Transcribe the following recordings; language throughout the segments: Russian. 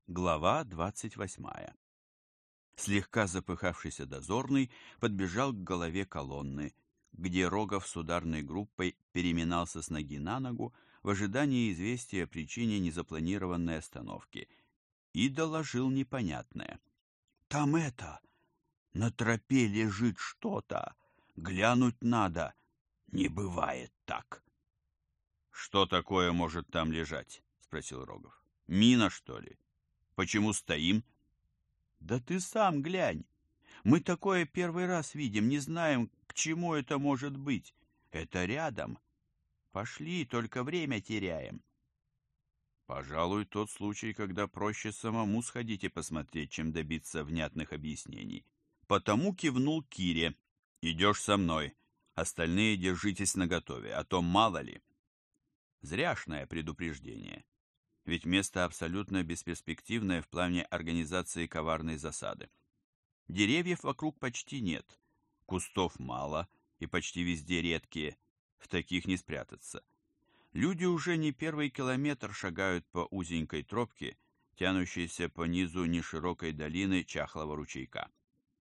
Глава 28. Слегка запыхавшийся дозорный подбежал к голове колонны, где Рогов с ударной группой переминался с ноги на ногу в ожидании известия о причине незапланированной остановки, и доложил непонятное. «Там на тропе лежит что-то, глянуть надо, не бывает так». «Что такое может там лежать?» — спросил Рогов. «Мина, что ли? Почему стоим?» «Да ты сам глянь. Мы такое первый раз видим, не знаем, к чему это может быть. Это рядом. Пошли, только время теряем». «Пожалуй, тот случай, когда проще самому сходить и посмотреть, чем добиться внятных объяснений. Потому кивнул Кире. Идешь со мной. Остальные держитесь наготове, а то мало ли». Зряшное предупреждение. Ведь место абсолютно бесперспективное в плане организации коварной засады. Деревьев вокруг почти нет, кустов мало и почти везде редкие, в таких не спрятаться. Люди уже не первый километр шагают по узенькой тропке, тянущейся по низу неширокой долины чахлого ручейка.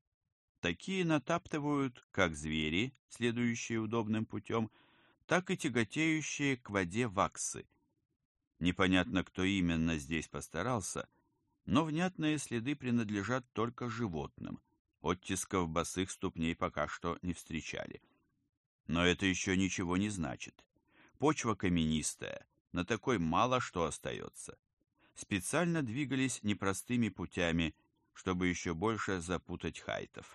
Такие натаптывают как звери, следующие удобным путем, так и тяготеющие к воде ваксы. Непонятно, кто именно здесь постарался, но внятные следы принадлежат только животным. Оттисков босых ступней пока что не встречали. Но это еще ничего не значит. Почва каменистая, на такой мало что остается. Специально двигались непростыми путями, чтобы еще больше запутать хайтов.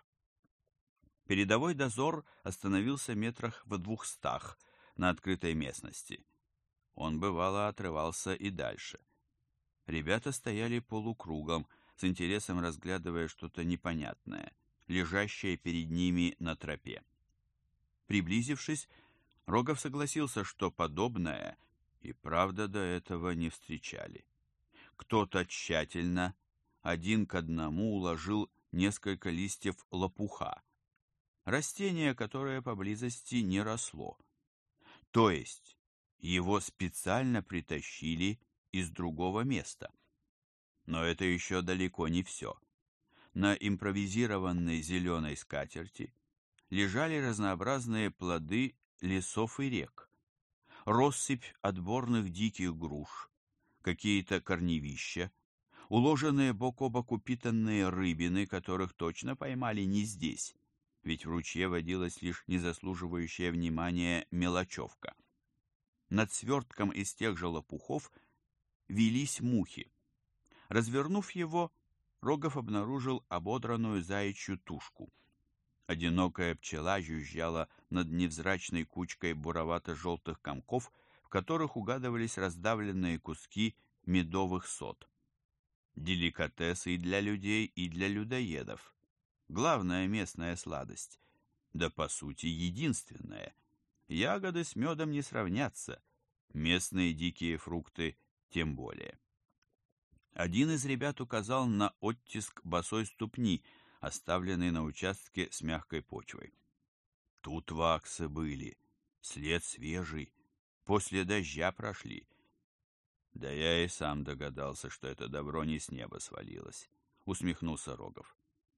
Передовой дозор остановился метрах в 200 на открытой местности. Он, бывало, отрывался и дальше. Ребята стояли полукругом, с интересом разглядывая что-то непонятное, лежащее перед ними на тропе. Приблизившись, Рогов согласился, что подобное и правда до этого не встречали. Кто-то тщательно, один к одному, уложил несколько листьев лопуха, растение, которое поблизости не росло. То есть его специально притащили из другого места. Но это еще далеко не все. На импровизированной зеленой скатерти лежали разнообразные плоды лесов и рек, россыпь отборных диких груш, какие-то корневища, уложенные бок о бок упитанные рыбины, которых точно поймали не здесь, ведь в ручье водилась лишь незаслуживающая внимания мелочевка. Над свертком из тех же лопухов вились мухи. Развернув его, Рогов обнаружил ободранную заячью тушку. Одинокая пчела жужжала над невзрачной кучкой буровато-желтых комков, в которых угадывались раздавленные куски медовых сот. Деликатес и для людей, и для людоедов. Главная местная сладость, да по сути единственная. Ягоды с медом не сравнятся, местные дикие фрукты тем более. Один из ребят указал на оттиск босой ступни, оставленный на участке с мягкой почвой. Тут ваксы были, след свежий, после дождя прошли. Да я и сам догадался, что это добро не с неба свалилось, усмехнулся Рогов.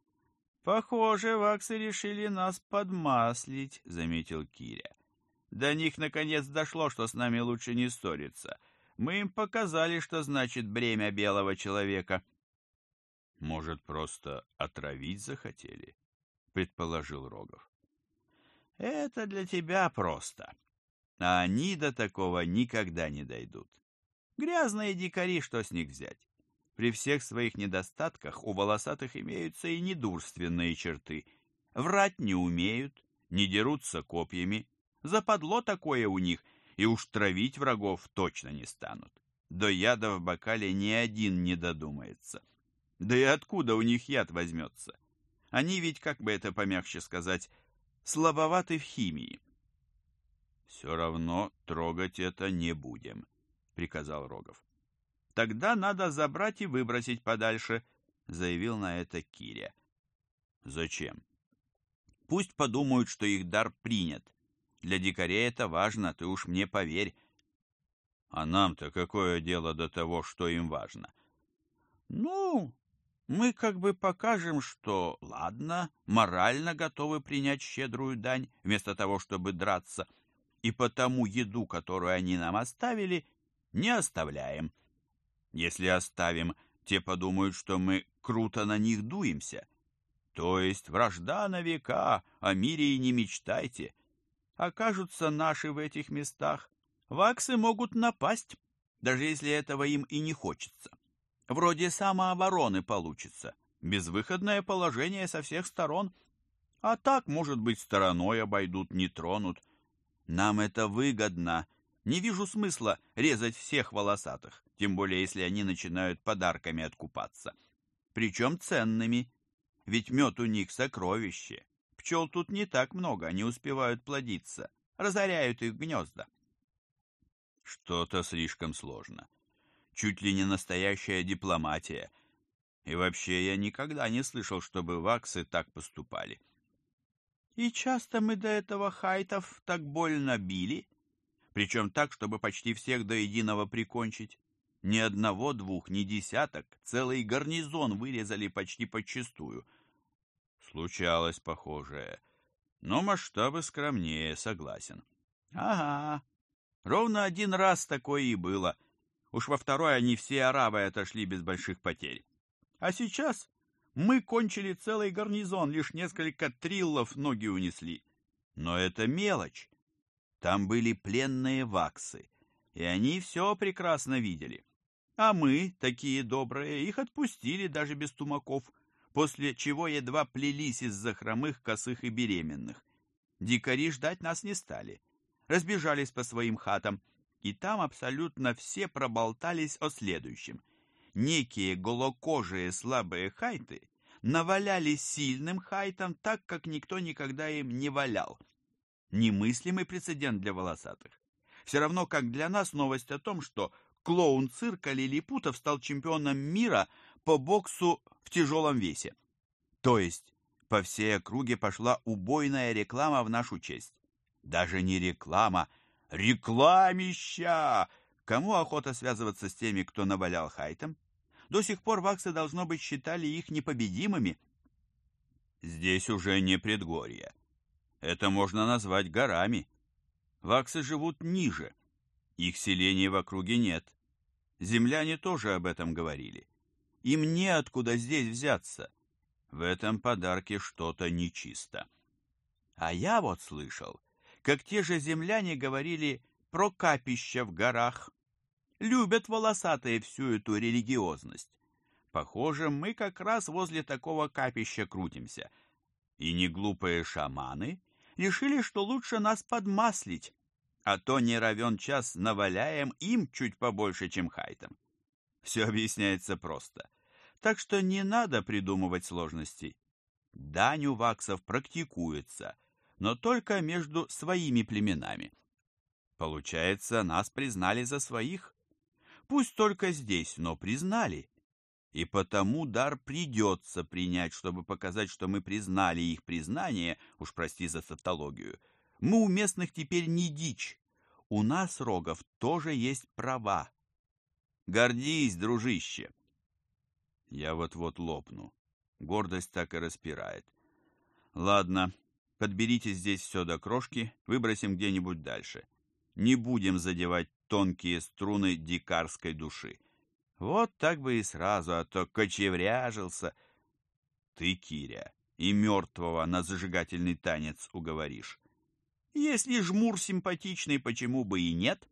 Похоже, ваксы решили нас подмаслить, заметил Киря. До них наконец дошло, что с нами лучше не ссориться. Мы им показали, что значит бремя белого человека. Может, просто отравить захотели? Предположил Рогов. Это для тебя просто. А они до такого никогда не дойдут. Грязные дикари, что с них взять? При всех своих недостатках у волосатых имеются и недурственные черты. Врать не умеют, не дерутся копьями. Западло такое у них, и уж травить врагов точно не станут. До яда в бокале ни один не додумается. Да и откуда у них яд возьмется? Они ведь, как бы это помягче сказать, слабоваты в химии. «Все равно трогать это не будем», — приказал Рогов. «Тогда надо забрать и выбросить подальше», — заявил на это Киря. «Зачем?» «Пусть подумают, что их дар принят. Для дикарей это важно, ты уж мне поверь». «А нам-то какое дело до того, что им важно?» Ну, мы как бы покажем, что, ладно, морально готовы принять щедрую дань, вместо того, чтобы драться, и потому еду, которую они нам оставили, не оставляем. Если оставим, те подумают, что мы круто на них дуемся. То есть вражда на века, о мире и не мечтайте. Окажутся наши в этих местах, ваксы могут напасть, даже если этого им и не хочется. Вроде самообороны получится, безвыходное положение со всех сторон. А так, может быть, стороной обойдут, не тронут. Нам это выгодно. Не вижу смысла резать всех волосатых, тем более если они начинают подарками откупаться. Причем ценными, ведь мед у них сокровище. Пчел тут не так много, они успевают плодиться, разоряют их гнезда. Что-то слишком сложно. Чуть ли не настоящая дипломатия. И вообще я никогда не слышал, чтобы ваксы так поступали. И часто мы до этого хайтов так больно били, причем так, чтобы почти всех до единого прикончить. Ни одного, двух, ни десяток, целый гарнизон вырезали почти подчистую. Случалось похожее, но масштабы скромнее, согласен. Ага, ровно один раз такое и было. Уж во второй они все арабы отошли без больших потерь. А сейчас мы кончили целый гарнизон, лишь несколько триллов ноги унесли. Но это мелочь. Там были пленные ваксы, и они все прекрасно видели. А мы, такие добрые, их отпустили даже без тумаков, после чего едва плелись из-за хромых, косых и беременных. Дикари ждать нас не стали. Разбежались по своим хатам, и там абсолютно все проболтались о следующем. Некие голокожие слабые хайты наваляли сильным хайтам так, как никто никогда им не валял. Немыслимый прецедент для волосатых. Все равно, как для нас новость о том, что клоун цирка Лилипутов стал чемпионом мира по боксу в тяжелом весе. То есть по всей округе пошла убойная реклама в нашу честь. Даже не реклама, рекламища! Кому охота связываться с теми, кто навалял хайтам? До сих пор ваксы, должно быть, считали их непобедимыми. Здесь уже не предгорье. Это можно назвать горами. Ваксы живут ниже. Их селений в округе нет. Земляне тоже об этом говорили. Им неоткуда здесь взяться. В этом подарке что-то нечисто. А я вот слышал, как те же земляне говорили про капища в горах. Любят волосатые всю эту религиозность. Похоже, мы как раз возле такого капища крутимся. И неглупые шаманы решили, что лучше нас подмаслить, а то не равен час наваляем им чуть побольше, чем хайтам. Все объясняется просто. Так что не надо придумывать сложностей. Дань у ваксов практикуется, но только между своими племенами. Получается, нас признали за своих. Пусть только здесь, но признали. И потому дар придется принять, чтобы показать, что мы признали их признание, уж прости за тавтологию. Мы у местных теперь не дичь. У нас, рогов, тоже есть права. Гордись, дружище. Я вот-вот лопну. Гордость так и распирает. Ладно, подберите здесь все до крошки, выбросим где-нибудь дальше. Не будем задевать тонкие струны дикарской души. Вот так бы и сразу, а то кочевряжился. Ты, Киря, и мертвого на зажигательный танец уговоришь. Если жмур симпатичный, почему бы и нет?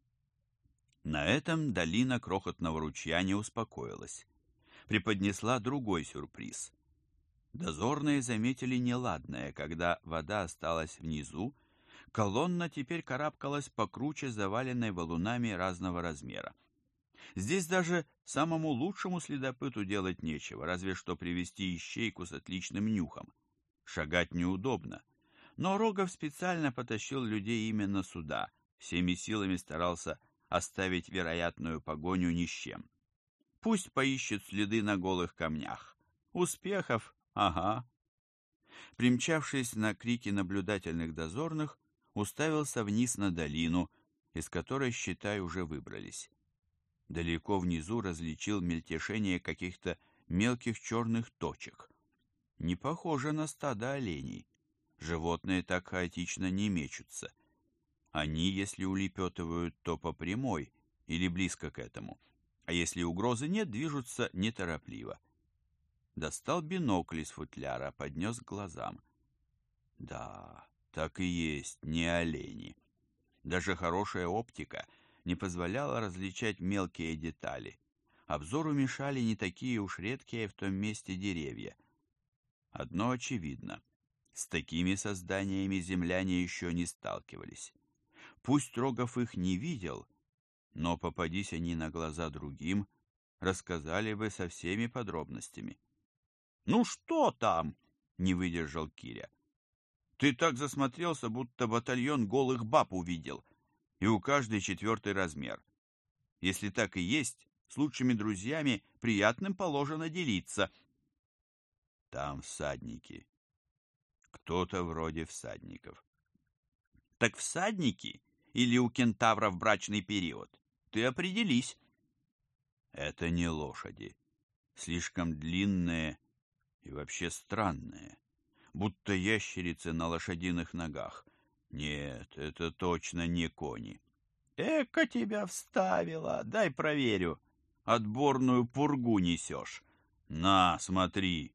На этом долина крохотного ручья не успокоилась. Преподнесла другой сюрприз. Дозорные заметили неладное, когда вода осталась внизу, колонна теперь карабкалась по круче, заваленной валунами разного размера. Здесь даже самому лучшему следопыту делать нечего, разве что привести ищейку с отличным нюхом. Шагать неудобно. Но Рогов специально потащил людей именно сюда, всеми силами старался оставить вероятную погоню ни с чем. Пусть поищет следы на голых камнях. Успехов, ага. Примчавшись на крики наблюдательных дозорных, уставился вниз на долину, из которой, считай, уже выбрались. Далеко внизу различил мельтешение каких-то мелких черных точек. Не похоже на стадо оленей. Животные так хаотично не мечутся. Они, если улепетывают, то по прямой или близко к этому, а если угрозы нет, движутся неторопливо. Достал бинокль из футляра, поднес к глазам. Да, так и есть, не олени. Даже хорошая оптика не позволяла различать мелкие детали. Обзору мешали не такие уж редкие в том месте деревья. Одно очевидно. С такими созданиями земляне еще не сталкивались. Пусть Рогов их не видел, но попадись они на глаза другим, рассказали бы со всеми подробностями. «Ну что там?» — не выдержал Киря. «Ты так засмотрелся, будто батальон голых баб увидел, и у каждой 4 размер. Если так и есть, с лучшими друзьями приятным положено делиться». «Там всадники. Кто-то вроде всадников». «Так всадники или у кентавров брачный период? Ты определись». «Это не лошади. Слишком длинные и вообще странные. Будто ящерицы на лошадиных ногах. Нет, это точно не кони». «Эка тебя вставила, дай проверю. Отборную пургу несешь. На, смотри».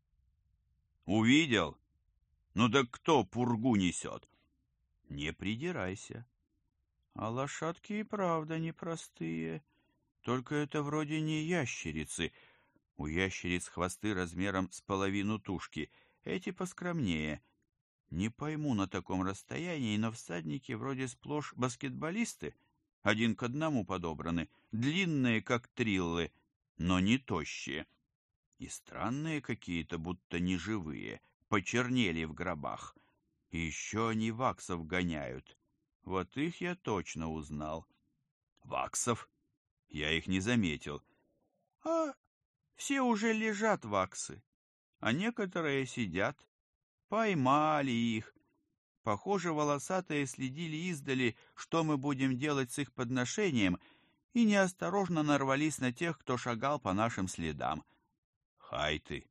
«Увидел? Ну да кто пургу несет?» «Не придирайся». «А лошадки и правда непростые. Только это вроде не ящерицы. У ящериц хвосты размером с половину тушки, эти поскромнее. Не пойму на таком расстоянии, но всадники вроде сплошь баскетболисты, 1 к 1 подобраны, длинные, как триллы, но не тощие. И странные какие-то, будто неживые, почернели в гробах. И еще они ваксов гоняют. Вот их я точно узнал». «Ваксов? Я их не заметил». «А все уже лежат, ваксы, а некоторые сидят. Поймали их. Похоже, волосатые следили издали, что мы будем делать с их подношением, и неосторожно нарвались на тех, кто шагал по нашим следам». «Хай ты!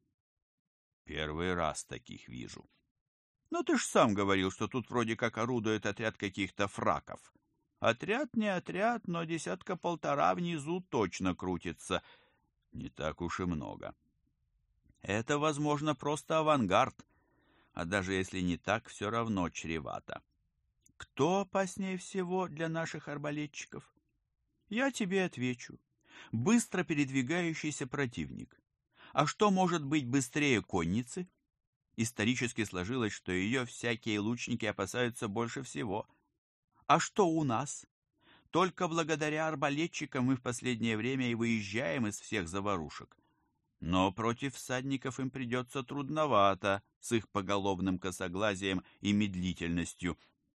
Первый раз таких вижу». «Ну ты ж сам говорил, что тут вроде как орудует отряд каких-то фраков». «Отряд не отряд, но 1.5 внизу точно крутится». «Не так уж и много». «Это, возможно, просто авангард, а даже если не так, все равно чревато». «Кто опаснее всего для наших арбалетчиков?» «Я тебе отвечу. Быстро передвигающийся противник. А что может быть быстрее конницы?» Исторически сложилось, что ее всякие лучники опасаются больше всего. А что у нас? Только благодаря арбалетчикам мы в последнее время и выезжаем из всех заварушек. Но против всадников им придется трудновато с их поголовным косоглазием и медлительностью.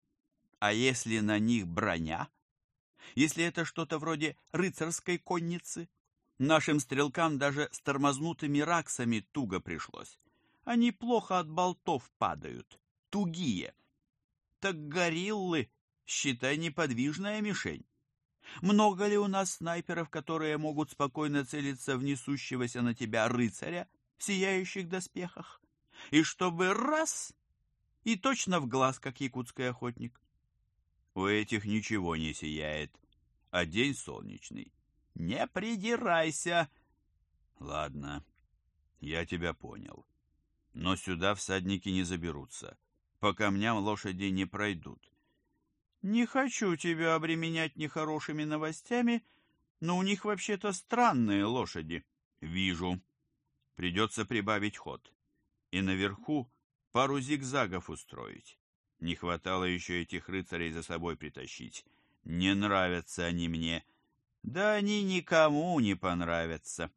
А если на них броня? Если это что-то вроде рыцарской конницы? Нашим стрелкам даже с тормознутыми раксами туго пришлось. Они плохо от болтов падают, тугие. Так гориллы, считай, неподвижная мишень. Много ли у нас снайперов, которые могут спокойно целиться в несущегося на тебя рыцаря в сияющих доспехах? И чтобы раз, и точно в глаз, как якутский охотник. У этих ничего не сияет, а день солнечный. Не придирайся. Ладно, я тебя понял. Но сюда всадники не заберутся. По камням лошади не пройдут. Не хочу тебя обременять нехорошими новостями, но у них вообще-то странные лошади. Вижу. Придется прибавить ход. И наверху пару зигзагов устроить. Не хватало еще этих рыцарей за собой притащить. Не нравятся они мне. Да они никому не понравятся.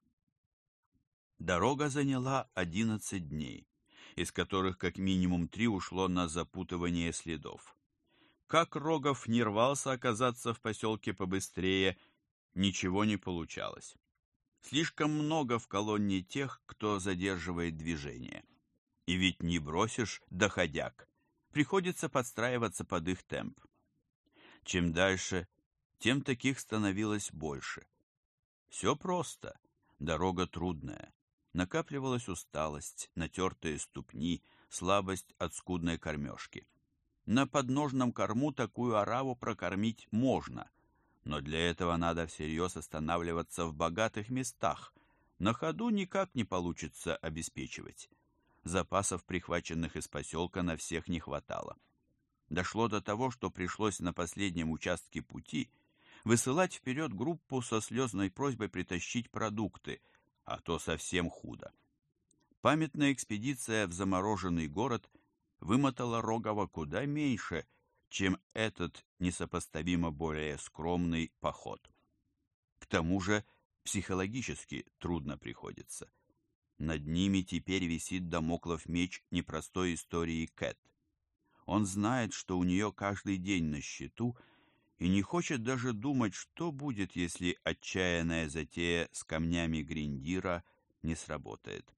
Дорога заняла 11 дней, из которых как минимум 3 ушло на запутывание следов. Как Рогов не рвался оказаться в поселке побыстрее, ничего не получалось. Слишком много в колонне тех, кто задерживает движение. И ведь не бросишь доходяг, приходится подстраиваться под их темп. Чем дальше, тем таких становилось больше. Все просто. Дорога трудная. Накапливалась усталость, натертые ступни, слабость от скудной кормежки. На подножном корму такую ораву прокормить можно, но для этого надо всерьез останавливаться в богатых местах. На ходу никак не получится обеспечивать. Запасов, прихваченных из поселка, на всех не хватало. Дошло до того, что пришлось на последнем участке пути высылать вперед группу со слезной просьбой притащить продукты, а то совсем худо. Памятная экспедиция в замороженный город вымотала Рогова куда меньше, чем этот несопоставимо более скромный поход. К тому же психологически трудно приходится. Над ними теперь висит дамоклов меч непростой истории Кэт. Он знает, что у нее каждый день на счету, и не хочет даже думать, что будет, если отчаянная затея с камнями Гриндира не сработает.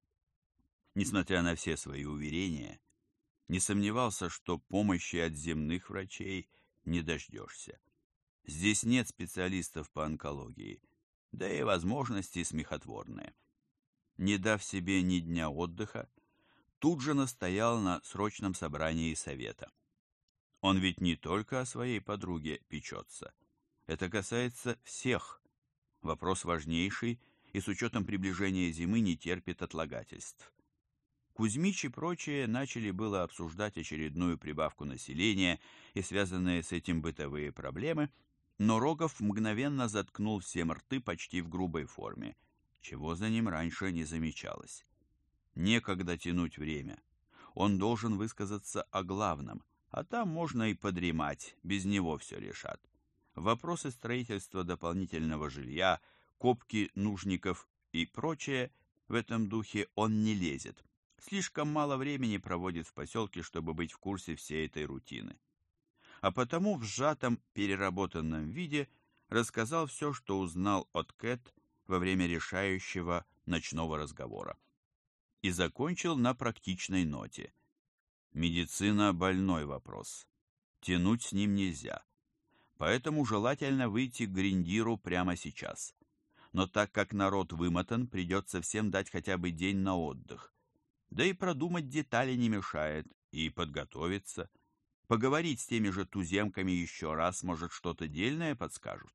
Несмотря на все свои уверения, не сомневался, что помощи от земных врачей не дождешься. Здесь нет специалистов по онкологии, да и возможности смехотворные. Не дав себе ни дня отдыха, тут же настоял на срочном собрании совета. Он ведь не только о своей подруге печется. Это касается всех. Вопрос важнейший и с учетом приближения зимы не терпит отлагательств. Кузьмич и прочие начали было обсуждать очередную прибавку населения и связанные с этим бытовые проблемы, но Рогов мгновенно заткнул всем рты почти в грубой форме, чего за ним раньше не замечалось. Некогда тянуть время. Он должен высказаться о главном, а там можно и подремать, без него все решат. Вопросы строительства дополнительного жилья, копки нужников и прочее в этом духе он не лезет. Слишком мало времени проводит в поселке, чтобы быть в курсе всей этой рутины. А потому в сжатом, переработанном виде рассказал все, что узнал от Кэт во время решающего ночного разговора. И закончил на практичной ноте. Медицина – больной вопрос. Тянуть с ним нельзя. Поэтому желательно выйти к Гриндиру прямо сейчас. Но так как народ вымотан, придется всем дать хотя бы день на отдых. Да и продумать детали не мешает, и подготовиться. Поговорить с теми же туземками еще раз, может, что-то дельное подскажут.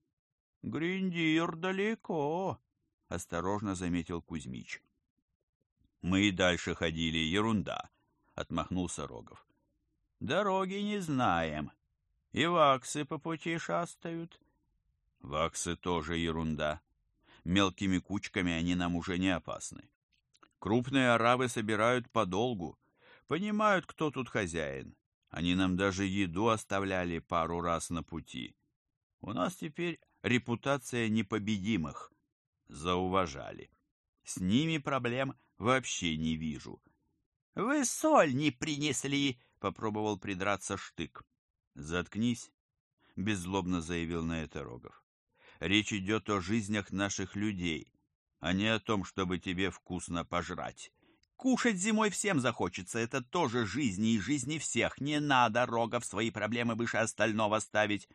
«Гриндир далеко», — осторожно заметил Кузьмич. «Мы и дальше ходили, ерунда», — отмахнулся Рогов. «Дороги не знаем. И ваксы по пути шастают». «Ваксы тоже ерунда. Мелкими кучками они нам уже не опасны. Крупные аравы собирают подолгу, понимают, кто тут хозяин. Они нам даже еду оставляли пару раз на пути. У нас теперь репутация непобедимых. Зауважали. С ними проблем вообще не вижу». «Вы соль не принесли!» — попробовал придраться Штык. «Заткнись!» — беззлобно заявил на это Рогов. «Речь идет о жизнях наших людей, а не о том, чтобы тебе вкусно пожрать. Кушать зимой всем захочется, это тоже жизни и жизни всех. Не надо, Рогов, свои проблемы выше остального ставить».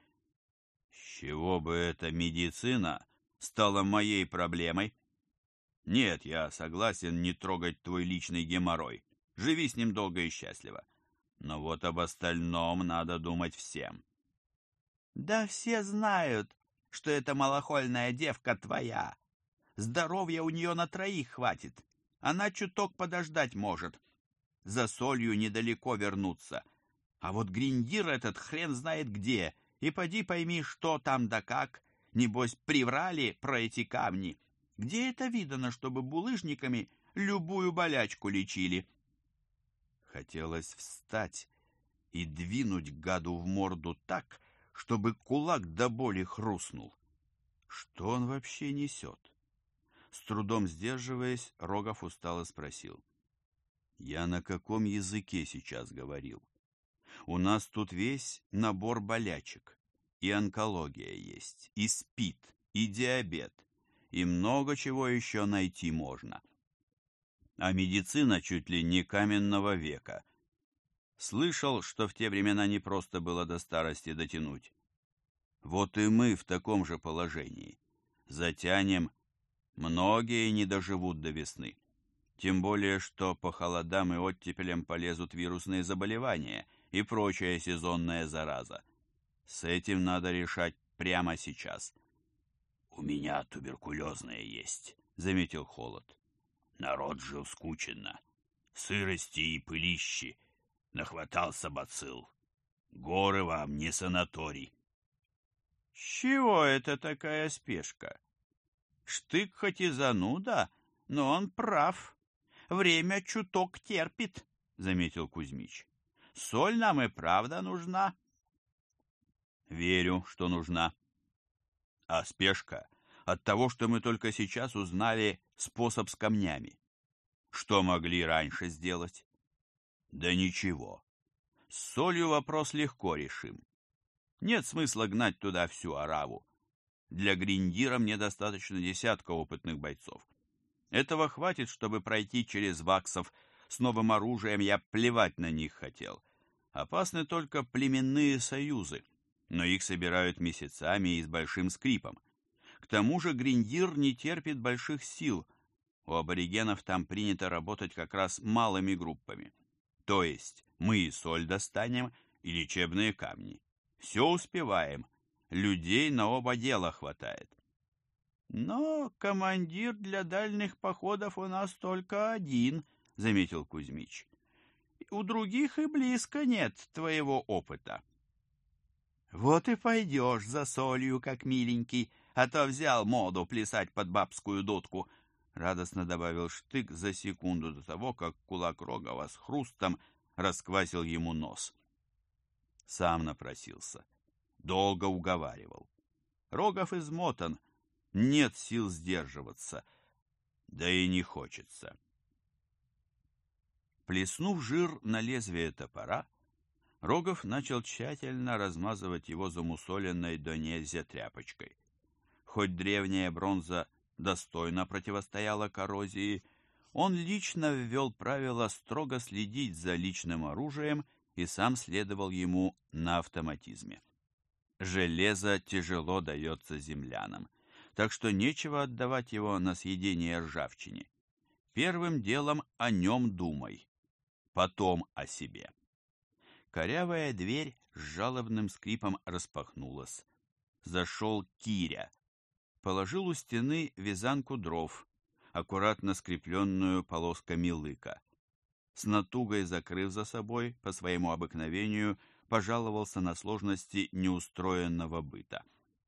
«С чего бы эта медицина стала моей проблемой?» «Нет, я согласен не трогать твой личный геморрой. Живи с ним долго и счастливо. Но вот об остальном надо думать всем». «Да все знают, что эта малохольная девка твоя. Здоровья у нее на троих хватит. Она чуток подождать может. За солью недалеко вернуться. А вот Гриндир этот хрен знает где. И поди пойми, что там да как. Небось, приврали про эти камни. Где это видано, чтобы булыжниками любую болячку лечили?» Хотелось встать и двинуть гаду в морду так, чтобы кулак до боли хрустнул. Что он вообще несет? С трудом сдерживаясь, Рогов устало спросил. «Я на каком языке сейчас говорил? У нас тут весь набор болячек. И онкология есть, и СПИД, и диабет, и много чего еще найти можно. А медицина чуть ли не каменного века. Слышал, что в те времена не просто было до старости дотянуть. Вот и мы в таком же положении. Затянем, многие не доживут до весны. Тем более, что по холодам и оттепелям полезут вирусные заболевания и прочая сезонная зараза. С этим надо решать прямо сейчас. «У меня туберкулезное есть», — заметил Холод. «Народ жил скученно. Сырости и пылищи. Нахватался бацилл. Горы вам не санаторий». «С чего это такая спешка? Штык хоть и зануда, но он прав. Время чуток терпит», — заметил Кузьмич. «Соль нам и правда нужна». «Верю, что нужна. А спешка от того, что мы только сейчас узнали способ с камнями. Что могли раньше сделать?» «Да ничего. С солью вопрос легко решим. Нет смысла гнать туда всю ораву. Для гриндира мне достаточно 10 опытных бойцов. Этого хватит, чтобы пройти через ваксов. С новым оружием я плевать на них хотел. Опасны только племенные союзы, но их собирают месяцами и с большим скрипом. К тому же гриндир не терпит больших сил. У аборигенов там принято работать как раз малыми группами. То есть мы и соль достанем, и лечебные камни. Все успеваем. Людей на оба дела хватает. «Но командир для дальних походов у нас только один», — заметил Кузьмич. «У других и близко нет твоего опыта». «Вот и пойдешь за солью, как миленький, а то взял моду плясать под бабскую дудку», — радостно добавил Штык за секунду до того, как кулак Рогова с хрустом расквасил ему нос. Сам напросился. Долго уговаривал. Рогов измотан, нет сил сдерживаться, да и не хочется. Плеснув жир на лезвие топора, Рогов начал тщательно размазывать его замусоленной до нельзя тряпочкой. Хоть древняя бронза достойно противостояла коррозии, он лично ввел правило строго следить за личным оружием и сам следовал ему на автоматизме. Железо тяжело дается землянам, так что нечего отдавать его на съедение ржавчине. Первым делом о нем думай, потом о себе. Корявая дверь с жалобным скрипом распахнулась. Зашел Киря. Положил у стены вязанку дров, аккуратно скрепленную полосками лыка. С натугой закрыв за собой, по своему обыкновению, пожаловался на сложности неустроенного быта.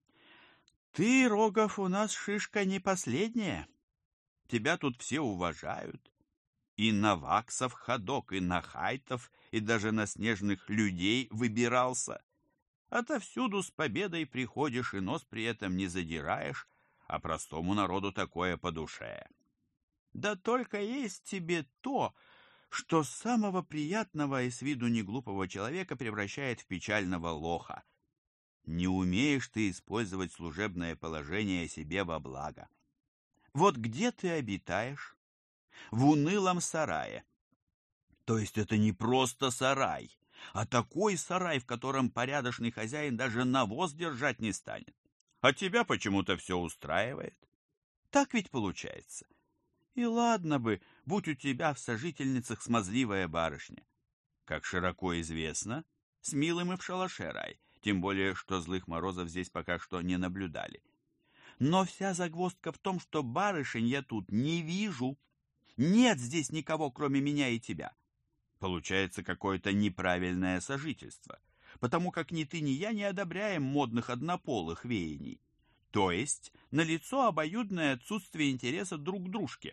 «Ты, Рогов, у нас шишка не последняя. Тебя тут все уважают. И на ваксов ходок, и на хайтов, и даже на снежных людей выбирался. Отовсюду с победой приходишь и нос при этом не задираешь, а простому народу такое по душе. Да только есть тебе то, что самого приятного и с виду неглупого человека превращает в печального лоха. Не умеешь ты использовать служебное положение себе во благо. Вот где ты обитаешь? В унылом сарае. То есть это не просто сарай, а такой сарай, в котором порядочный хозяин даже навоз держать не станет. А тебя почему-то все устраивает. Так ведь получается. И ладно бы, будь у тебя в сожительницах смазливая барышня. Как широко известно, с милым и в шалаше рай, тем более, что злых морозов здесь пока что не наблюдали. Но вся загвоздка в том, что барышень я тут не вижу. Нет здесь никого, кроме меня и тебя. Получается какое-то неправильное сожительство, потому как ни ты, ни я не одобряем модных однополых веяний. То есть налицо обоюдное отсутствие интереса друг к дружке.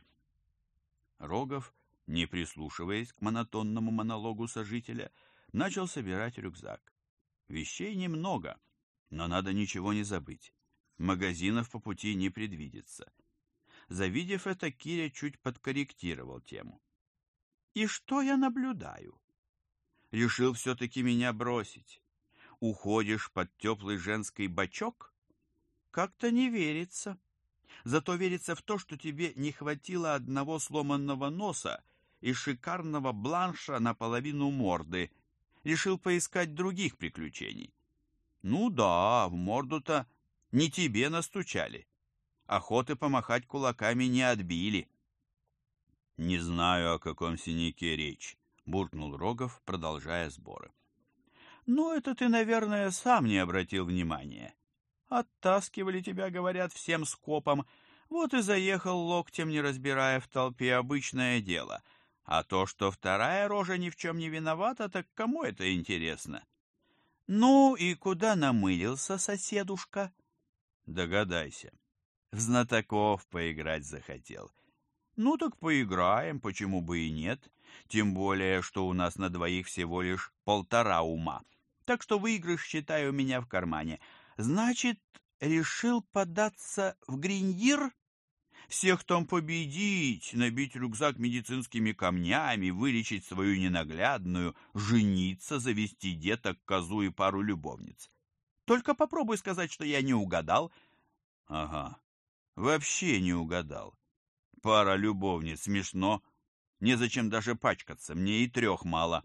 Рогов, не прислушиваясь к монотонному монологу сожителя, начал собирать рюкзак. Вещей немного, но надо ничего не забыть. Магазинов по пути не предвидится. Завидев это, Киря чуть подкорректировал тему. И что я наблюдаю? Решил все-таки меня бросить. Уходишь под теплый женский бочок? Как-то не верится. Зато верится в то, что тебе не хватило одного сломанного носа и шикарного бланша наполовину морды. Решил поискать других приключений. Ну да, в морду-то не тебе настучали. охоты помахать кулаками не отбили. «Не знаю, о каком синяке речь», — буркнул Рогов, продолжая сборы. «Ну, это ты, наверное, сам не обратил внимания. Оттаскивали тебя, говорят, всем скопом. Вот и заехал локтем, не разбирая в толпе, обычное дело. А то, что вторая рожа ни в чем не виновата, так кому это интересно?» «Ну и куда намылился соседушка?» «Догадайся. В знатоков поиграть захотел». «Ну так поиграем, почему бы и нет? Тем более, что у нас на двоих всего лишь 1,5 ума. Так что выигрыш, считай, у меня в кармане. Значит, решил податься в гриньир? Всех там победить, набить рюкзак медицинскими камнями, вылечить свою ненаглядную, жениться, завести деток, козу и пару любовниц. Только попробуй сказать, что я не угадал». «Ага, вообще не угадал. Пара любовниц, смешно. Незачем даже пачкаться, мне и 3 мало».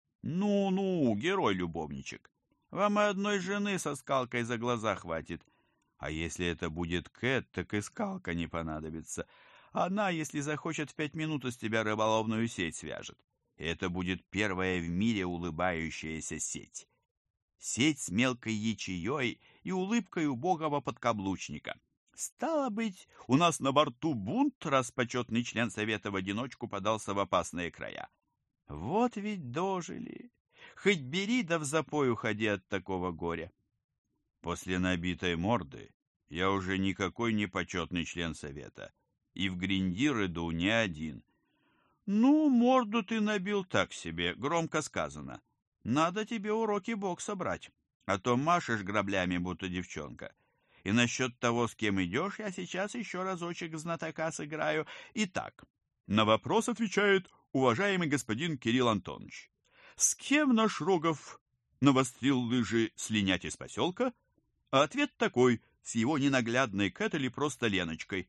«Ну-ну, герой-любовничек, вам и одной жены со скалкой за глаза хватит. А если это будет Кэт, так и скалка не понадобится. Она, если захочет, в 5 минут из тебя рыболовную сеть свяжет. И это будет первая в мире улыбающаяся сеть. Сеть с мелкой ячеей и улыбкой убогого подкаблучника. Стало быть, у нас на борту бунт, раз почетный член совета в одиночку подался в опасные края. Вот ведь дожили. Хоть бери да в запой уходи от такого горя». После набитой морды я уже никакой не почетный член совета, и в гриндир иду не один. «Ну, морду ты набил так себе, громко сказано. Надо тебе уроки бокса брать, а то машешь граблями, будто девчонка. И насчет того, с кем идешь, я сейчас еще разочек знатока сыграю. Итак, на вопрос отвечает уважаемый господин Кирилл Антонович. С кем наш Рогов навострил лыжи слинять из поселка? А ответ такой: с его ненаглядной Кэт или просто Леночкой.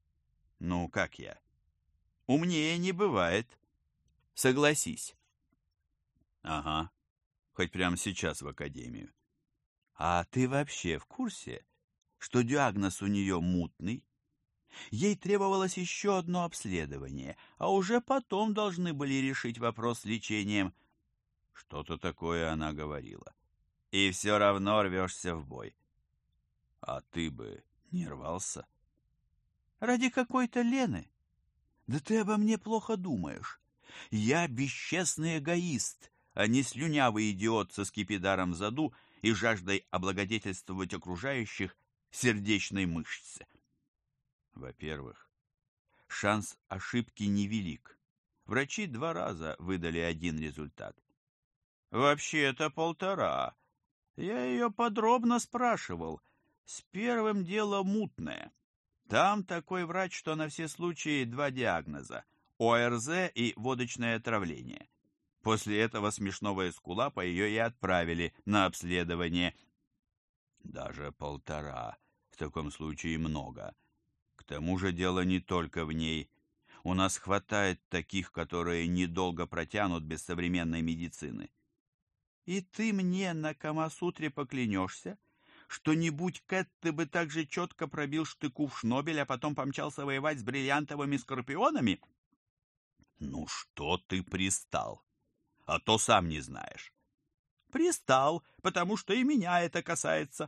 Ну, как я? Умнее не бывает. Согласись. Ага, хоть прямо сейчас в академию. А ты вообще в курсе, что диагноз у нее мутный? Ей требовалось еще одно обследование, а уже потом должны были решить вопрос с лечением. Что-то такое она говорила. И все равно рвешься в бой. А ты бы не рвался? Ради какой-то Лены? Да ты обо мне плохо думаешь. Я бесчестный эгоист, а не слюнявый идиот со скипидаром в заду и жаждой облагодетельствовать окружающих сердечной мышцы. Во-первых, шанс ошибки невелик. Врачи 2 раза выдали один результат. Вообще-то 1,5. Я ее подробно спрашивал. С первым дело мутное. Там такой врач, что на все случаи 2 диагноза – ОРЗ и водочное отравление. После этого смешного эскулапа ее и отправили на обследование. Даже 1,5. В таком случае много. К тому же дело не только в ней. У нас хватает таких, которые недолго протянут без современной медицины. И ты мне на Камасутре поклянешься, что не будь Кэт, ты бы так же четко пробил штыку в шнобель, а потом помчался воевать с бриллиантовыми скорпионами? Ну что ты пристал? А то сам не знаешь. Пристал, потому что и меня это касается.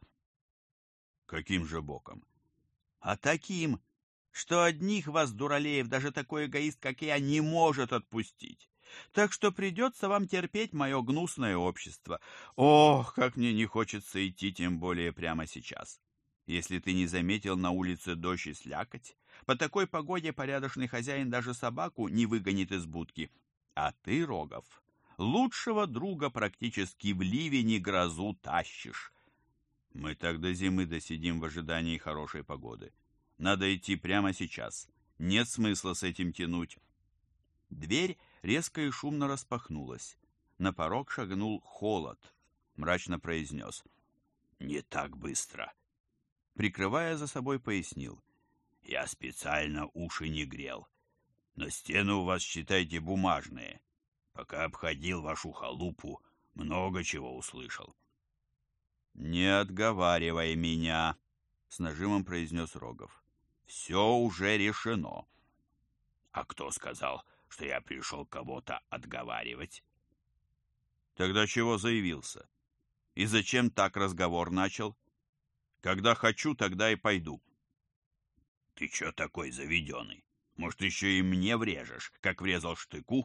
Каким же боком? А таким, что одних вас, дуралеев, даже такой эгоист, как я, не может отпустить. Так что придется вам терпеть мое гнусное общество. Ох, как мне не хочется идти, тем более прямо сейчас. Если ты не заметил, на улице дождь и слякоть. По такой погоде порядочный хозяин даже собаку не выгонит из будки. А ты, Рогов, лучшего друга практически в ливень и грозу тащишь. Мы так до зимы досидим в ожидании хорошей погоды. Надо идти прямо сейчас. Нет смысла с этим тянуть. Дверь резко и шумно распахнулась. На порог шагнул Холод. Мрачно произнес: «Не так быстро». Прикрывая за собой, пояснил: «Я специально уши не грел. Но стены у вас, считайте, бумажные. Пока обходил вашу халупу, много чего услышал». «Не отговаривай меня», — с нажимом произнес Рогов. Все уже решено. А кто сказал, что я пришел кого-то отговаривать? Тогда чего заявился? И зачем так разговор начал? Когда хочу, тогда и пойду. Ты че такой заведенный? Может, еще и мне врежешь, как врезал Штыку?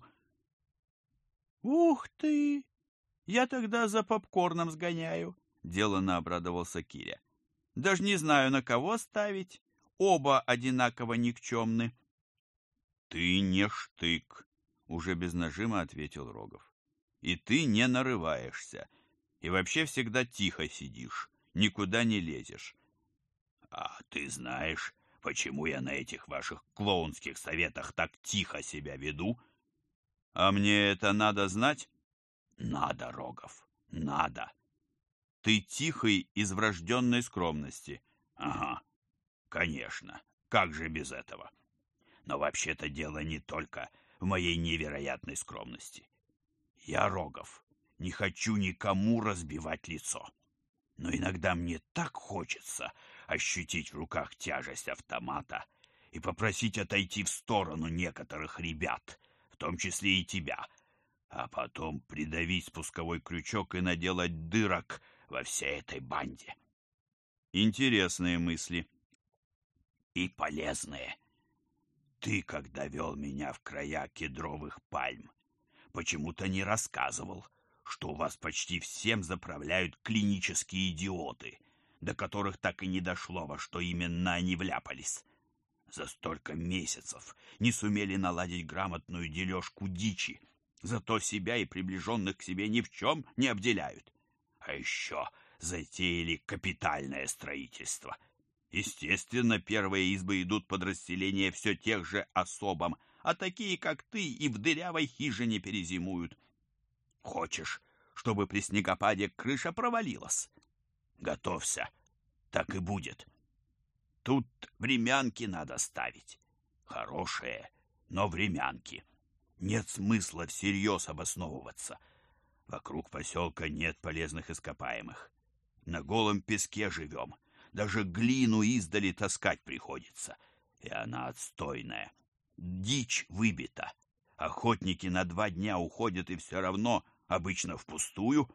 Ух ты! Я тогда за попкорном сгоняю, деланно обрадовался Киря. Даже не знаю, на кого ставить. Оба одинаково никчемны. Ты не Штык, уже без нажима ответил Рогов. И ты не нарываешься. И вообще всегда тихо сидишь, никуда не лезешь. А ты знаешь, почему я на этих ваших клоунских советах так тихо себя веду? А мне это надо знать? Надо, Рогов, надо. Ты тихий из врожденной скромности. Ага, конечно, как же без этого? Но вообще-то дело не только в моей невероятной скромности. Я, Рогов, не хочу никому разбивать лицо. Но иногда мне так хочется ощутить в руках тяжесть автомата и попросить отойти в сторону некоторых ребят, в том числе и тебя, а потом придавить спусковой крючок и наделать дырок во всей этой банде. Интересные мысли. И полезные. Ты, когда вел меня в края кедровых пальм, почему-то не рассказывал, что у вас почти всем заправляют клинические идиоты, до которых так и не дошло, во что именно они вляпались. За столько месяцев не сумели наладить грамотную дележку дичи, зато себя и приближенных к себе ни в чем не обделяют. А еще затеяли капитальное строительство. Естественно, первые избы идут под расселение все тех же особам, а такие, как ты, и в дырявой хижине перезимуют. Хочешь, чтобы при снегопаде крыша провалилась? Готовься, так и будет. Тут времянки надо ставить. Хорошие, но времянки. Нет смысла всерьез обосновываться. Вокруг поселка нет полезных ископаемых. На голом песке живем. Даже глину издали таскать приходится. И она отстойная. Дичь выбита. Охотники на 2 дня уходят, и все равно обычно впустую.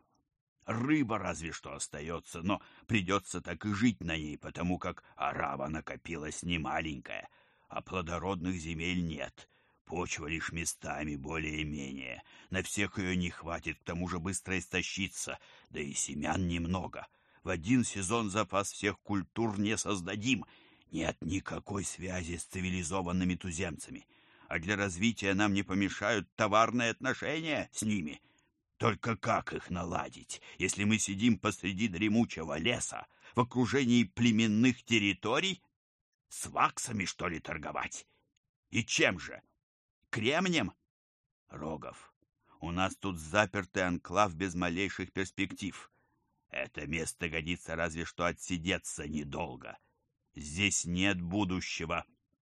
Рыба разве что остается, но придется так и жить на ней, потому как орава накопилась немаленькая, а плодородных земель нет. Почва лишь местами более-менее. На всех ее не хватит, к тому же быстро истощится, да и семян немного. В один сезон запас всех культур не создадим. Нет никакой связи с цивилизованными туземцами. А для развития нам не помешают товарные отношения с ними. Только как их наладить, если мы сидим посреди дремучего леса, в окружении племенных территорий? С ваксами, что ли, торговать? И чем же? Кремнем? Рогов, у нас тут запертый анклав без малейших перспектив. Это место годится разве что отсидеться недолго. Здесь нет будущего.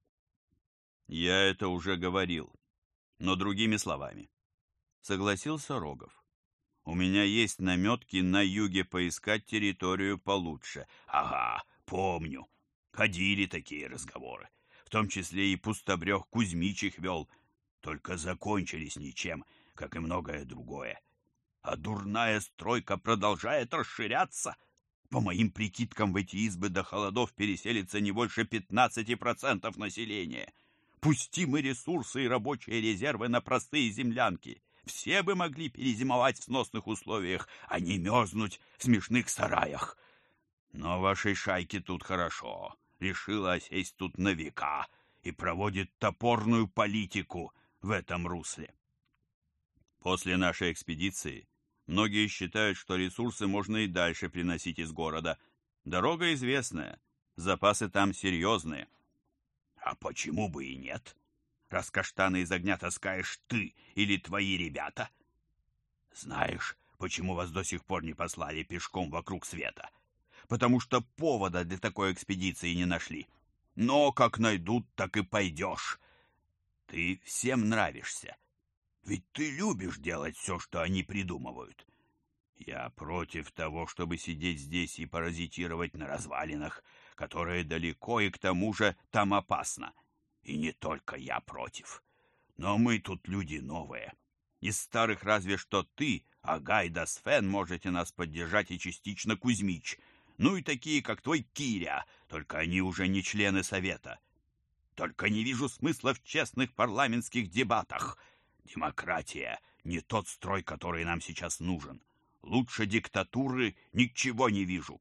Я это уже говорил, но другими словами. Согласился Рогов. У меня есть наметки на юге поискать территорию получше. Ага, помню. Ходили такие разговоры. В том числе и пустобрех Кузьмич их вел. Только закончились ничем, как и многое другое. А дурная стройка продолжает расширяться. По моим прикидкам, в эти избы до холодов переселится не больше 15% населения. Пусти мы ресурсы и рабочие резервы на простые землянки. Все бы могли перезимовать в сносных условиях, а не мерзнуть в смешных сараях. Но вашей шайке тут хорошо. Решила осесть тут на века и проводит топорную политику в этом русле. После нашей экспедиции многие считают, что ресурсы можно и дальше приносить из города. Дорога известная, запасы там серьезные. А почему бы и нет? Раз каштаны из огня таскаешь ты или твои ребята. Знаешь, почему вас до сих пор не послали пешком вокруг света? Потому что повода для такой экспедиции не нашли. Но как найдут, так и пойдешь. Ты всем нравишься. Ведь ты любишь делать все, что они придумывают. Я против того, чтобы сидеть здесь и паразитировать на развалинах, которые далеко и к тому же там опасно. И не только я против. Но мы тут люди новые. Из старых разве что ты, Агай да Свен, можете нас поддержать и частично Кузьмич. Ну и такие, как твой Киря, только они уже не члены совета. Только не вижу смысла в честных парламентских дебатах. Демократия — не тот строй, который нам сейчас нужен. Лучше диктатуры ничего не вижу.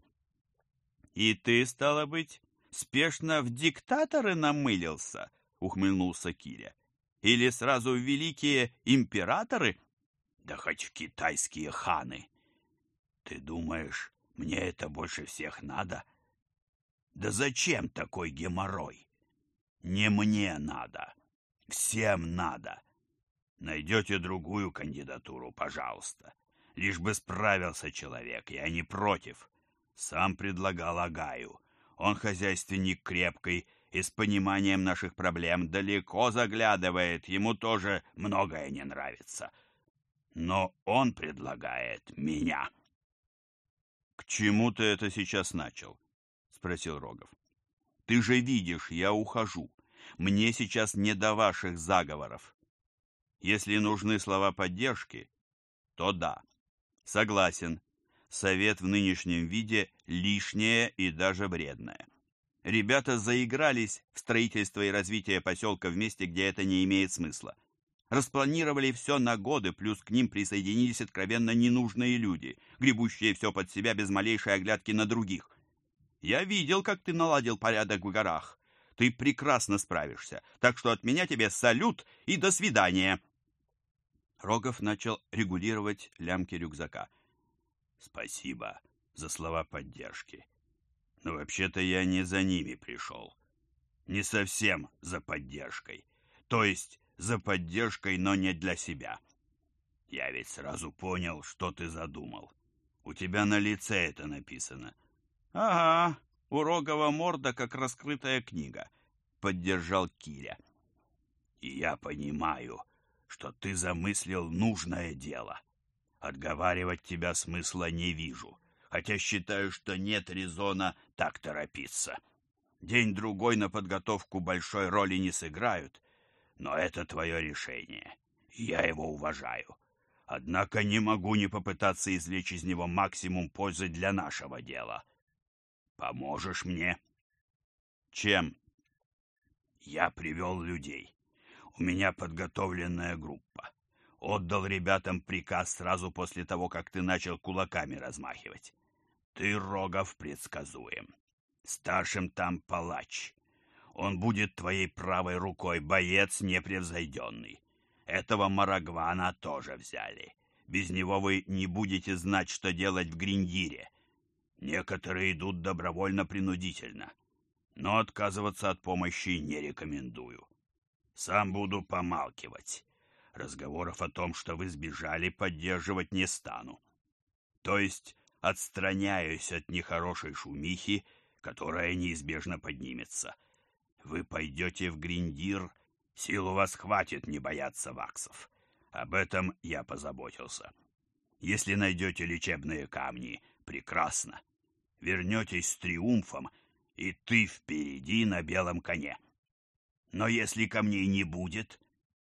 И ты, стало быть, спешно в диктаторы намылился, ухмыльнулся Киря. Или сразу в великие императоры? Да хоть в китайские ханы. Ты думаешь, мне это больше всех надо? Да зачем такой геморрой? Не мне надо. Всем надо. Найдете другую кандидатуру, пожалуйста. Лишь бы справился человек, я не против. Сам предлагал Агаю. Он хозяйственник крепкий и с пониманием наших проблем далеко заглядывает. Ему тоже многое не нравится. Но он предлагает меня. — К чему ты это сейчас начал? — спросил Рогов. — Ты же видишь, я ухожу. Мне сейчас не до ваших заговоров. Если нужны слова поддержки, то да. Согласен. Совет в нынешнем виде лишнее и даже вредное. Ребята заигрались в строительство и развитие поселка в месте, где это не имеет смысла. Распланировали все на годы, плюс к ним присоединились откровенно ненужные люди, гребущие все под себя без малейшей оглядки на других. Я видел, как ты наладил порядок в горах. Ты прекрасно справишься, так что от меня тебе салют и до свидания. Рогов начал регулировать лямки рюкзака. Спасибо за слова поддержки. Но вообще-то я не за ними пришел. Не совсем за поддержкой. То есть за поддержкой, но не для себя. Я ведь сразу понял, что ты задумал. У тебя на лице это написано. Ага, у Рогова морда, как раскрытая книга, поддержал Киря. И я понимаю, что ты замыслил нужное дело. Отговаривать тебя смысла не вижу, хотя считаю, что нет резона так торопиться. День-другой на подготовку большой роли не сыграют, но это твое решение, и я его уважаю. Однако не могу не попытаться извлечь из него максимум пользы для нашего дела. Поможешь мне? Чем? Я привел людей. У меня подготовленная группа. Отдал ребятам приказ сразу после того, как ты начал кулаками размахивать. Ты, Рогов, предсказуем. Старшим там палач. Он будет твоей правой рукой, боец непревзойденный. Этого Марагвана тоже взяли. Без него вы не будете знать, что делать в Гриндире. Некоторые идут добровольно-принудительно, но отказываться от помощи не рекомендую. Сам буду помалкивать. Разговоров о том, что вы сбежали, поддерживать не стану. То есть отстраняюсь от нехорошей шумихи, которая неизбежно поднимется. Вы пойдете в Гриндир, сил у вас хватит не бояться ваксов. Об этом я позаботился. Если найдете лечебные камни, прекрасно. Вернетесь с триумфом, и ты впереди на белом коне. Но если камней не будет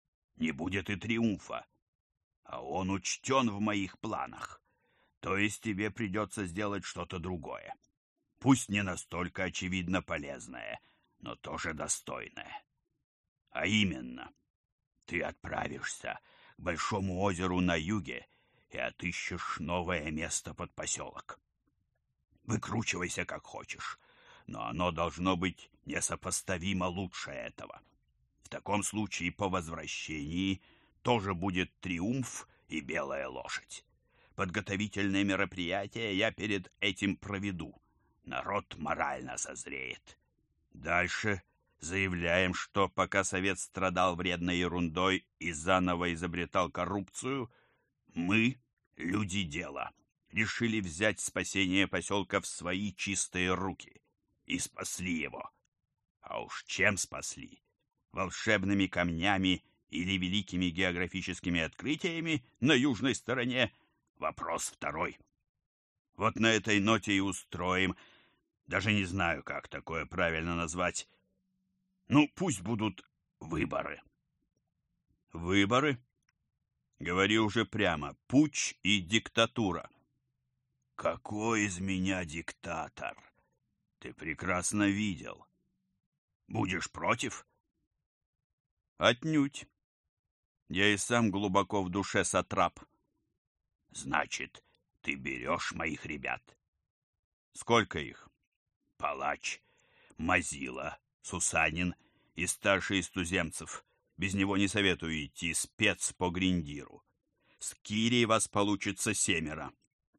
и триумфа. А он учтен в моих планах. То есть тебе придется сделать что-то другое. Пусть не настолько очевидно полезное, но тоже достойное. А именно, ты отправишься к большому озеру на юге и отыщешь новое место под поселок. Выкручивайся как хочешь, но оно должно быть несопоставимо лучше этого. В таком случае по возвращении тоже будет триумф и белая лошадь. Подготовительные мероприятия я перед этим проведу. Народ морально созреет. Дальше заявляем, что пока Совет страдал вредной ерундой и заново изобретал коррупцию, мы, люди дела, решили взять спасение поселка в свои чистые руки и спасли его. А уж чем спасли? Волшебными камнями или великими географическими открытиями на южной стороне? вопрос второй. Вот на этой ноте и устроим. Даже не знаю, как такое правильно назвать. Ну, пусть будут выборы. Выборы? Говори уже прямо. Путч и диктатура. Какой из меня диктатор? Ты прекрасно видел. Будешь против? Отнюдь. Я и сам глубоко в душе сатрап. Значит, ты берешь моих ребят? Сколько их? Палач, Мазила, Сусанин и старший из туземцев. Без него не советую идти, спец по гриндиру. С Кирей вас получится 7.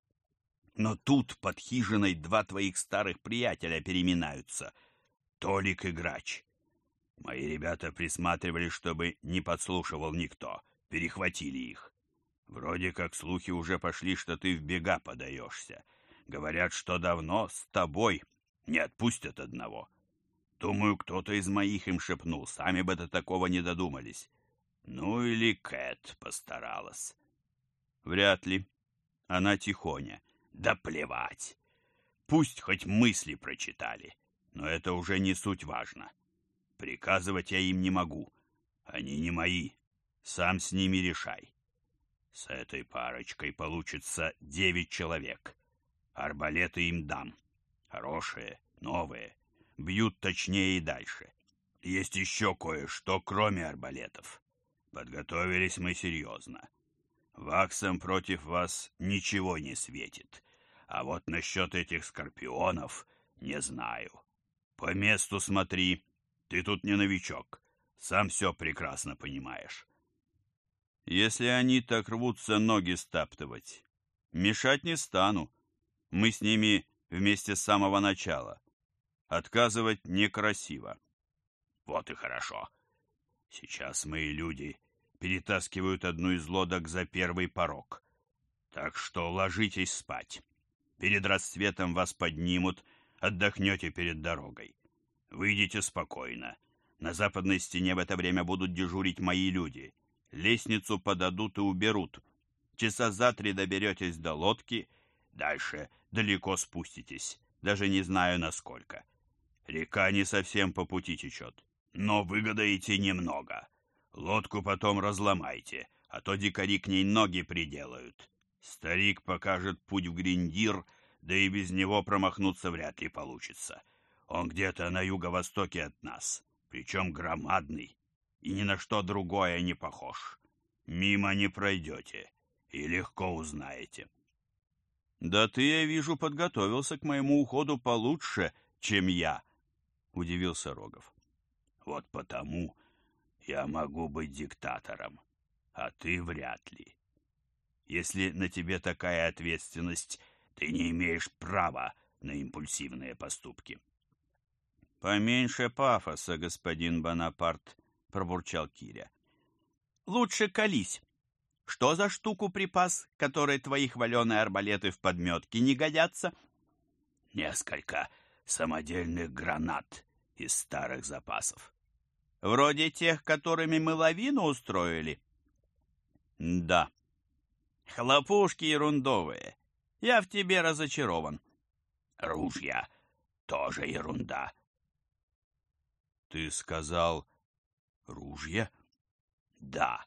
Но тут под хижиной 2 твоих старых приятеля переминаются. Толик и Грач. Мои ребята присматривали, чтобы не подслушивал никто. Перехватили их. Вроде как слухи уже пошли, что ты в бега подаешься. Говорят, что давно с тобой не отпустят одного. Думаю, кто-то из моих им шепнул. Сами бы до такого не додумались. Ну или Кэт постаралась. Вряд ли. Она тихоня. Да плевать. Пусть хоть мысли прочитали. Но это уже не суть важно. Приказывать я им не могу. Они не мои. Сам с ними решай. С этой парочкой получится 9 человек. Арбалеты им дам. Хорошие, новые. Бьют точнее и дальше. Есть еще кое-что, кроме арбалетов. Подготовились мы серьезно. Ваксам против вас ничего не светит. А вот насчет этих скорпионов не знаю. По месту смотри. Ты тут не новичок. Сам все прекрасно понимаешь. Если они так рвутся ноги стаптывать, мешать не стану. Мы с ними вместе с самого начала. Отказывать некрасиво. Вот и хорошо. Сейчас мои люди перетаскивают одну из лодок за первый порог. Так что ложитесь спать. Перед рассветом вас поднимут, отдохнете перед дорогой. Выйдите спокойно. На западной стене в это время будут дежурить мои люди. Лестницу подадут и уберут. Часа за 3 доберетесь до лодки, дальше далеко спуститесь. Даже не знаю, насколько. Река не совсем по пути течет, но выгодаете немного. Лодку потом разломайте, а то дикари к ней ноги приделают. Старик покажет путь в Гриндир, да и без него промахнуться вряд ли получится. Он где-то на юго-востоке от нас, причем громадный, и ни на что другое не похож. Мимо не пройдете и легко узнаете. Да ты, я вижу, подготовился к моему уходу получше, чем я, удивился Рогов. Вот потому я могу быть диктатором, а ты вряд ли. Если на тебе такая ответственность, ты не имеешь права на импульсивные поступки. Поменьше пафоса, господин Бонапарт, пробурчал Киря. Лучше колись. Что за штуку припас, которой твои хваленые арбалеты в подметке не годятся? Несколько самодельных гранат из старых запасов. Вроде тех, которыми мы лавину устроили? Да. Хлопушки ерундовые. Я в тебе разочарован. Ружья тоже ерунда. Ты сказал ружья? Да.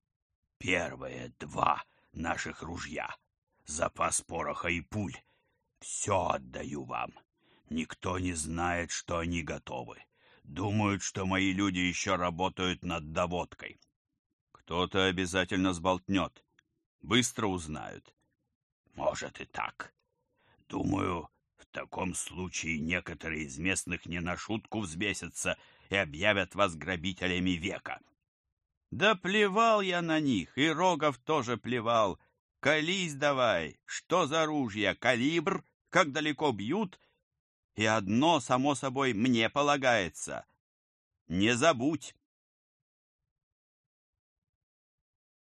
Первые 2 наших ружья. Запас пороха и пуль. Все отдаю вам. Никто не знает, что они готовы. Думают, что мои люди еще работают над доводкой. Кто-то обязательно сболтнет. Быстро узнают. Может и так. Думаю, в таком случае некоторые из местных не на шутку взбесятся и объявят вас грабителями века. Да плевал я на них, и Рогов тоже плевал. Колись давай, что за ружья, калибр, как далеко бьют? И одно, само собой, мне полагается. Не забудь.